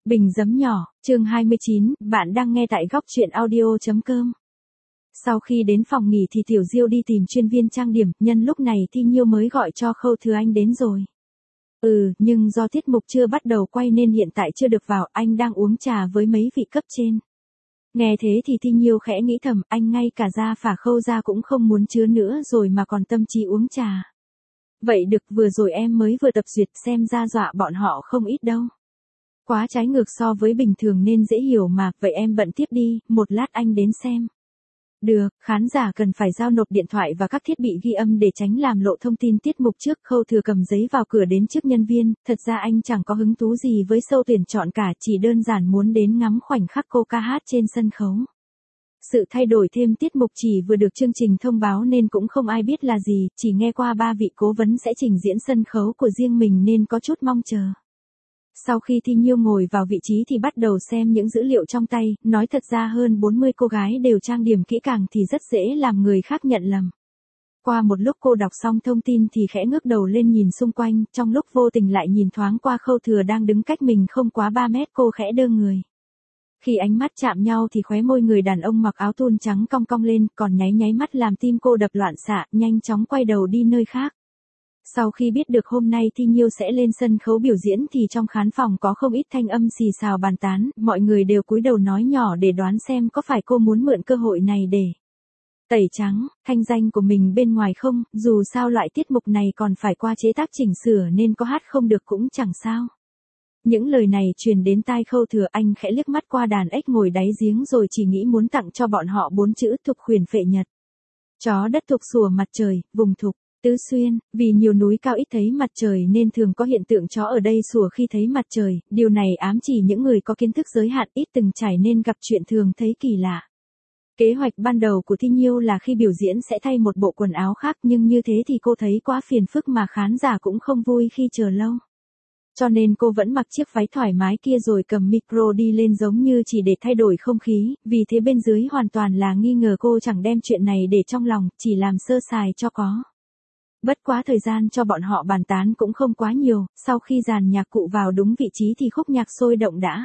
Bình giấm nhỏ, chương 29, bạn đang nghe tại góc truyện audio.com. Sau khi đến phòng nghỉ thì Tiểu Diêu đi tìm chuyên viên trang điểm, nhân lúc này Thi Nhiêu mới gọi cho Khâu Thừa Anh đến rồi. Nhưng do tiết mục chưa bắt đầu quay nên hiện tại chưa được vào, anh đang uống trà với mấy vị cấp trên. Nghe thế thì Thi Nhiêu khẽ nghĩ thầm, anh ngay cả da phả Khâu ra cũng không muốn chứa nữa rồi mà còn tâm trí uống trà. Vậy được, vừa rồi em mới vừa tập duyệt xem ra dọa bọn họ không ít đâu. Quá trái ngược so với bình thường nên dễ hiểu mà, vậy em bận tiếp đi, một lát anh đến xem. Được, khán giả cần phải giao nộp điện thoại và các thiết bị ghi âm để tránh làm lộ thông tin tiết mục trước. Khâu Thừa cầm giấy vào cửa đến trước nhân viên, thật ra anh chẳng có hứng thú gì với show tuyển chọn cả, chỉ đơn giản muốn đến ngắm khoảnh khắc cô ca hát trên sân khấu. Sự thay đổi thêm tiết mục chỉ vừa được chương trình thông báo nên cũng không ai biết là gì, chỉ nghe qua 3 vị cố vấn sẽ trình diễn sân khấu của riêng mình nên có chút mong chờ. Sau khi Thi Nhiêu ngồi vào vị trí thì bắt đầu xem những dữ liệu trong tay, nói thật ra hơn 40 cô gái đều trang điểm kỹ càng thì rất dễ làm người khác nhận lầm. Qua một lúc cô đọc xong thông tin thì khẽ ngước đầu lên nhìn xung quanh, trong lúc vô tình lại nhìn thoáng qua Khâu Thừa đang đứng cách mình không quá 3 mét, cô khẽ đơ người. Khi ánh mắt chạm nhau thì khóe môi người đàn ông mặc áo thun trắng cong cong lên, còn nháy mắt làm tim cô đập loạn xạ, nhanh chóng quay đầu đi nơi khác. Sau khi biết được hôm nay Thi Nhiêu sẽ lên sân khấu biểu diễn thì trong khán phòng có không ít thanh âm xì xào bàn tán, mọi người đều cúi đầu nói nhỏ để đoán xem có phải cô muốn mượn cơ hội này để tẩy trắng thanh danh của mình bên ngoài không, dù sao loại tiết mục này còn phải qua chế tác chỉnh sửa nên có hát không được cũng chẳng sao. Những lời này truyền đến tai Khâu Thừa, anh khẽ liếc mắt qua đàn ếch ngồi đáy giếng rồi chỉ nghĩ muốn tặng cho bọn họ 4 chữ Thục Khuyển Phệ Nhật. Chó đất Thục sủa mặt trời, vùng Thục. Tứ Xuyên, vì nhiều núi cao ít thấy mặt trời nên thường có hiện tượng chó ở đây sủa khi thấy mặt trời, điều này ám chỉ những người có kiến thức giới hạn ít từng trải nên gặp chuyện thường thấy kỳ lạ. Kế hoạch ban đầu của Thi Nhiêu là khi biểu diễn sẽ thay một bộ quần áo khác, nhưng như thế thì cô thấy quá phiền phức mà khán giả cũng không vui khi chờ lâu. Cho nên cô vẫn mặc chiếc váy thoải mái kia rồi cầm micro đi lên giống như chỉ để thay đổi không khí, vì thế bên dưới hoàn toàn là nghi ngờ cô chẳng đem chuyện này để trong lòng, chỉ làm sơ sài cho có. Bất quá thời gian cho bọn họ bàn tán cũng không quá nhiều, sau khi dàn nhạc cụ vào đúng vị trí thì khúc nhạc sôi động đã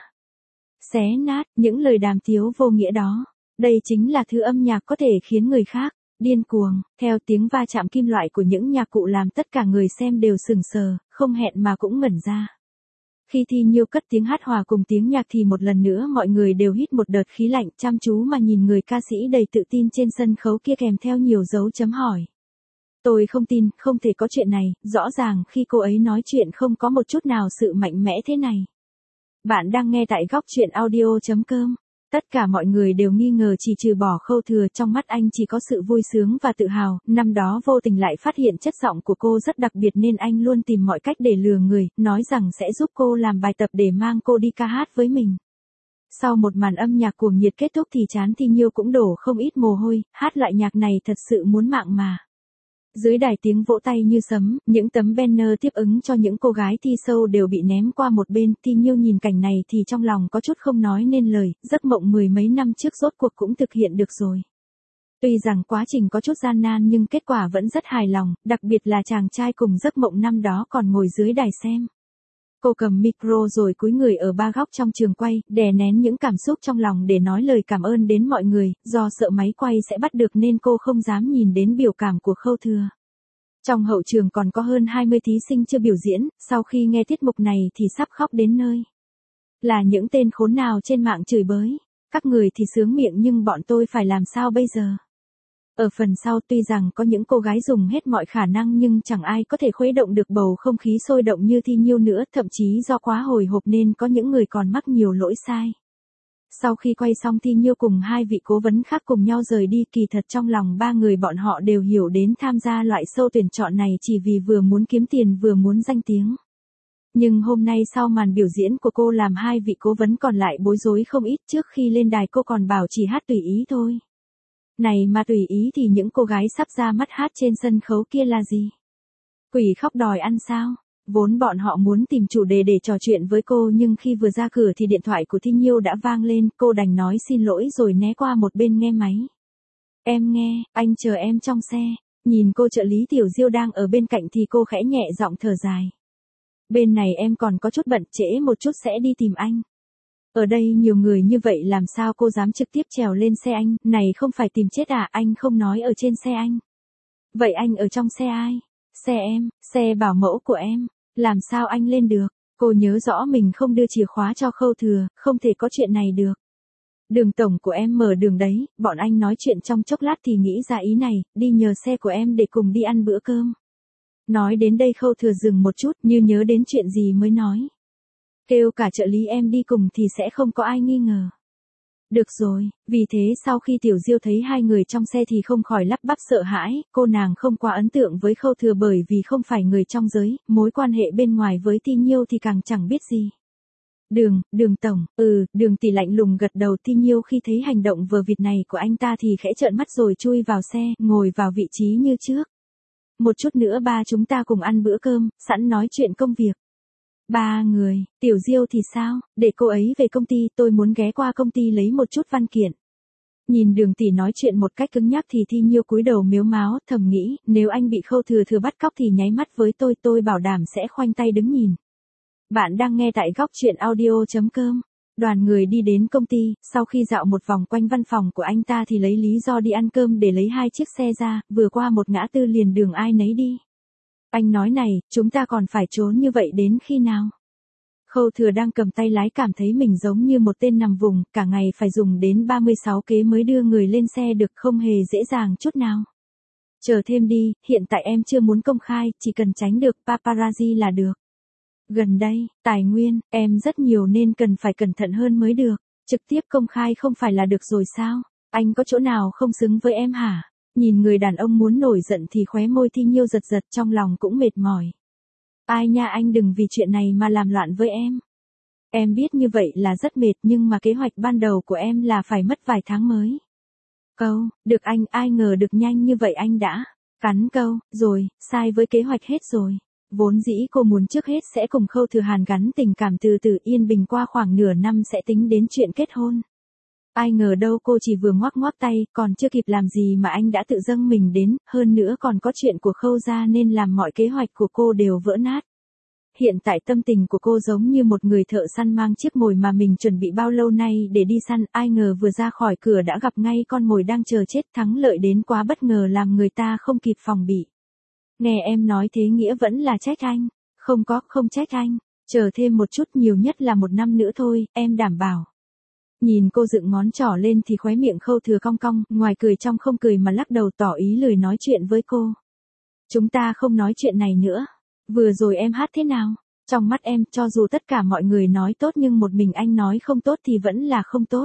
xé nát những lời đàm tiếu vô nghĩa đó. Đây chính là thứ âm nhạc có thể khiến người khác điên cuồng. Theo tiếng va chạm kim loại của những nhạc cụ làm tất cả người xem đều sững sờ, không hẹn mà cũng ngẩn ra. Khi Thi Nhiêu cất tiếng hát hòa cùng tiếng nhạc thì một lần nữa mọi người đều hít một đợt khí lạnh, chăm chú mà nhìn người ca sĩ đầy tự tin trên sân khấu kia kèm theo nhiều dấu chấm hỏi. Tôi không tin, không thể có chuyện này, rõ ràng khi cô ấy nói chuyện không có một chút nào sự mạnh mẽ thế này. Bạn đang nghe tại góc truyện audio.com. Tất cả mọi người đều nghi ngờ chỉ trừ bỏ Khâu Thừa, trong mắt anh chỉ có sự vui sướng và tự hào, năm đó vô tình lại phát hiện chất giọng của cô rất đặc biệt nên anh luôn tìm mọi cách để lừa người, nói rằng sẽ giúp cô làm bài tập để mang cô đi ca hát với mình. Sau một màn âm nhạc cuồng nhiệt kết thúc thì trán Thi Nhiêu cũng đổ không ít mồ hôi, hát loại nhạc này thật sự muốn mạng mà. Dưới đài tiếng vỗ tay như sấm, những tấm banner tiếp ứng cho những cô gái thi show đều bị ném qua một bên. Thi Nhiêu nhìn cảnh này thì trong lòng có chút không nói nên lời, giấc mộng mười mấy năm trước rốt cuộc cũng thực hiện được rồi. Tuy rằng quá trình có chút gian nan nhưng kết quả vẫn rất hài lòng, đặc biệt là chàng trai cùng giấc mộng năm đó còn ngồi dưới đài xem. Cô cầm micro rồi cúi người ở ba góc trong trường quay, đè nén những cảm xúc trong lòng để nói lời cảm ơn đến mọi người, do sợ máy quay sẽ bắt được nên cô không dám nhìn đến biểu cảm của Khâu Thừa. Trong hậu trường còn có hơn 20 thí sinh chưa biểu diễn, sau khi nghe tiết mục này thì sắp khóc đến nơi. Là những tên khốn nào trên mạng chửi bới, các người thì sướng miệng nhưng bọn tôi phải làm sao bây giờ? Ở phần sau tuy rằng có những cô gái dùng hết mọi khả năng nhưng chẳng ai có thể khuấy động được bầu không khí sôi động như Thi Nhiêu nữa, thậm chí do quá hồi hộp nên có những người còn mắc nhiều lỗi sai. Sau khi quay xong Thi Nhiêu cùng 2 vị cố vấn khác cùng nhau rời đi, kỳ thật trong lòng 3 người bọn họ đều hiểu đến tham gia loại show tuyển chọn này chỉ vì vừa muốn kiếm tiền vừa muốn danh tiếng. Nhưng hôm nay sau màn biểu diễn của cô làm 2 vị cố vấn còn lại bối rối không ít, trước khi lên đài cô còn bảo chỉ hát tùy ý thôi. Này mà tùy ý thì những cô gái sắp ra mắt hát trên sân khấu kia là gì? Quỷ khóc đòi ăn sao? Vốn bọn họ muốn tìm chủ đề để trò chuyện với cô nhưng khi vừa ra cửa thì điện thoại của Thi Nhiêu đã vang lên, cô đành nói xin lỗi rồi né qua một bên nghe máy. Em nghe, anh chờ em trong xe. Nhìn cô trợ lý Tiểu Diêu đang ở bên cạnh thì cô khẽ nhẹ giọng thở dài. Bên này em còn có chút bận, trễ một chút sẽ đi tìm anh. Ở đây nhiều người như vậy làm sao cô dám trực tiếp trèo lên xe anh, này không phải tìm chết à, anh không nói ở trên xe anh. Vậy anh ở trong xe ai? Xe em, xe bảo mẫu của em, làm sao anh lên được? Cô nhớ rõ mình không đưa chìa khóa cho Khâu Thừa, không thể có chuyện này được. Đường tổng của em mở đường đấy, bọn anh nói chuyện trong chốc lát thì nghĩ ra ý này, đi nhờ xe của em để cùng đi ăn bữa cơm. Nói đến đây Khâu Thừa dừng một chút như nhớ đến chuyện gì mới nói. Kêu cả trợ lý em đi cùng thì sẽ không có ai nghi ngờ. Được rồi, vì thế sau khi Tiểu Diêu thấy hai người trong xe thì không khỏi lắp bắp sợ hãi, cô nàng không quá ấn tượng với Khâu Thừa bởi vì không phải người trong giới, mối quan hệ bên ngoài với Ti Nhiêu thì càng chẳng biết gì. Đường tổng, Đường tỷ lạnh lùng gật đầu. Ti Nhiêu khi thấy hành động vờ vịt này của anh ta thì khẽ trợn mắt rồi chui vào xe, ngồi vào vị trí như trước. Một chút nữa ba chúng ta cùng ăn bữa cơm, sẵn nói chuyện công việc. Ba người, Tiểu Diêu thì sao, để cô ấy về công ty, tôi muốn ghé qua công ty lấy một chút văn kiện. Nhìn Đường tỷ nói chuyện một cách cứng nhắc thì Ti Nhiêu cúi đầu mếu máo, thầm nghĩ, nếu anh bị Khâu Thừa bắt cóc thì nháy mắt với tôi bảo đảm sẽ khoanh tay đứng nhìn. Bạn đang nghe tại góc truyện audio.com. Đoàn người đi đến công ty, sau khi dạo một vòng quanh văn phòng của anh ta thì lấy lý do đi ăn cơm để lấy hai chiếc xe ra, vừa qua một ngã tư liền đường ai nấy đi. Anh nói này, chúng ta còn phải trốn như vậy đến khi nào? Khâu Thừa đang cầm tay lái cảm thấy mình giống như một tên nằm vùng, cả ngày phải dùng đến 36 kế mới đưa người lên xe được, không hề dễ dàng chút nào. Chờ thêm đi, hiện tại em chưa muốn công khai, chỉ cần tránh được paparazzi là được. Gần đây, tài nguyên, em rất nhiều nên cần phải cẩn thận hơn mới được. Trực tiếp công khai không phải là được rồi sao? Anh có chỗ nào không xứng với em hả? Nhìn người đàn ông muốn nổi giận thì khóe môi Ti Nhiêu giật giật, trong lòng cũng mệt mỏi. Ai nha, anh đừng vì chuyện này mà làm loạn với em. Em biết như vậy là rất mệt nhưng mà kế hoạch ban đầu của em là phải mất vài tháng mới. Được anh, ai ngờ được nhanh như vậy anh đã. Cắn câu, rồi, sai với kế hoạch hết rồi. Vốn dĩ cô muốn trước hết sẽ cùng Khâu Thừa hàn gắn tình cảm từ từ yên bình qua khoảng nửa năm sẽ tính đến chuyện kết hôn. Ai ngờ đâu cô chỉ vừa ngoắc ngoắc tay, còn chưa kịp làm gì mà anh đã tự dâng mình đến, hơn nữa còn có chuyện của Khâu gia nên làm mọi kế hoạch của cô đều vỡ nát. Hiện tại tâm tình của cô giống như một người thợ săn mang chiếc mồi mà mình chuẩn bị bao lâu nay để đi săn, ai ngờ vừa ra khỏi cửa đã gặp ngay con mồi đang chờ chết, thắng lợi đến quá bất ngờ làm người ta không kịp phòng bị. Nghe em nói thế nghĩa vẫn là trách anh. Không trách anh, chờ thêm một chút, nhiều nhất là 1 năm nữa thôi, em đảm bảo. Nhìn cô dựng ngón trỏ lên thì khóe miệng Khâu Thừa cong cong, ngoài cười trong không cười mà lắc đầu tỏ ý lười nói chuyện với cô. Chúng ta không nói chuyện này nữa. Vừa rồi em hát thế nào? Trong mắt em, cho dù tất cả mọi người nói tốt nhưng một mình anh nói không tốt thì vẫn là không tốt.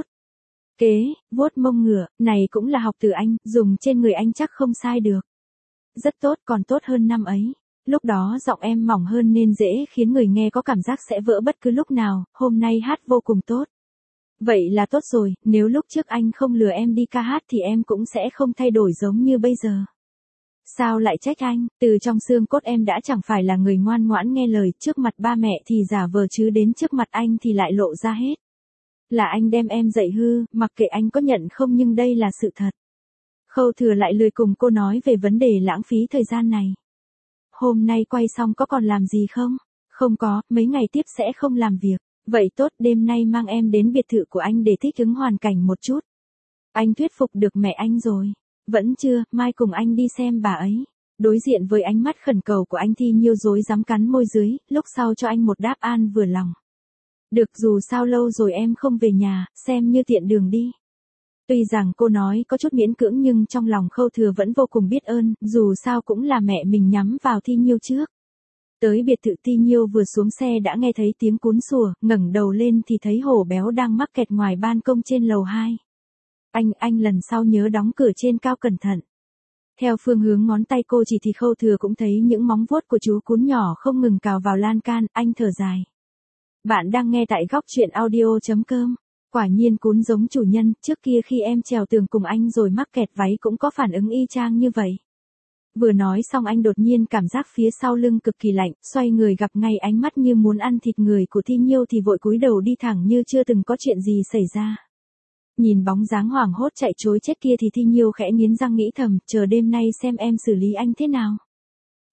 Vuốt mông ngựa, này cũng là học từ anh, dùng trên người anh chắc không sai được. Rất tốt, còn tốt hơn năm ấy. Lúc đó giọng em mỏng hơn nên dễ khiến người nghe có cảm giác sẽ vỡ bất cứ lúc nào, hôm nay hát vô cùng tốt. Vậy là tốt rồi, nếu lúc trước anh không lừa em đi ca hát thì em cũng sẽ không thay đổi giống như bây giờ. Sao lại trách anh, từ trong xương cốt em đã chẳng phải là người ngoan ngoãn nghe lời, trước mặt ba mẹ thì giả vờ chứ đến trước mặt anh thì lại lộ ra hết. Là anh đem em dạy hư, mặc kệ anh có nhận không nhưng đây là sự thật. Khâu Thừa lại lười cùng cô nói về vấn đề lãng phí thời gian này. Hôm nay quay xong có còn làm gì không? Không có, mấy ngày tiếp sẽ không làm việc. Vậy tốt, đêm nay mang em đến biệt thự của anh để thích ứng hoàn cảnh một chút. Anh thuyết phục được mẹ anh rồi. Vẫn chưa, mai cùng anh đi xem bà ấy. Đối diện với ánh mắt khẩn cầu của anh Ti Nhiêu rối rắm cắn môi dưới, lúc sau cho anh một đáp an vừa lòng. Được, dù sao lâu rồi em không về nhà, xem như tiện đường đi. Tuy rằng cô nói có chút miễn cưỡng nhưng trong lòng Khâu Thừa vẫn vô cùng biết ơn, dù sao cũng là mẹ mình nhắm vào Ti Nhiêu trước. Tới biệt thự Ti Nhiêu vừa xuống xe đã nghe thấy tiếng cún sủa, ngẩng đầu lên thì thấy hổ béo đang mắc kẹt ngoài ban công trên lầu 2. Anh lần sau nhớ đóng cửa trên cao cẩn thận. Theo phương hướng ngón tay cô chỉ thì Khâu Thừa cũng thấy những móng vuốt của chú cún nhỏ không ngừng cào vào lan can, anh thở dài. Bạn đang nghe tại góc truyện audio.com. Quả nhiên cún giống chủ nhân, trước kia khi em trèo tường cùng anh rồi mắc kẹt váy cũng có phản ứng y chang như vậy. Vừa nói xong anh đột nhiên cảm giác phía sau lưng cực kỳ lạnh, xoay người gặp ngay ánh mắt như muốn ăn thịt người của Ti Nhiêu thì vội cúi đầu đi thẳng như chưa từng có chuyện gì xảy ra. Nhìn bóng dáng hoảng hốt chạy trối chết kia thì Ti Nhiêu khẽ nghiến răng nghĩ thầm, chờ đêm nay xem em xử lý anh thế nào.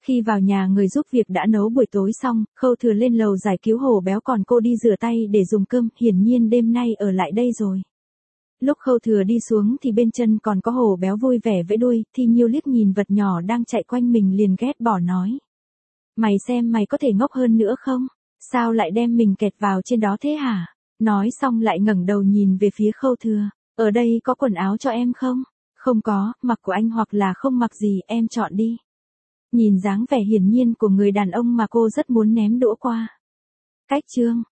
Khi vào nhà người giúp việc đã nấu buổi tối xong, Khâu Thừa lên lầu giải cứu Hổ Béo còn cô đi rửa tay để dùng cơm, hiển nhiên đêm nay ở lại đây rồi. Lúc Khâu Thừa đi xuống thì bên chân còn có Hổ Béo vui vẻ vẫy đuôi, Thi Nhiêu liếc nhìn vật nhỏ đang chạy quanh mình liền ghét bỏ nói. Mày xem mày có thể ngốc hơn nữa không? Sao lại đem mình kẹt vào trên đó thế hả? Nói xong lại ngẩng đầu nhìn về phía Khâu Thừa. Ở đây có quần áo cho em không? Không có, mặc của anh hoặc là không mặc gì em chọn đi. Nhìn dáng vẻ hiển nhiên của người đàn ông mà cô rất muốn ném đũa qua. Cách chương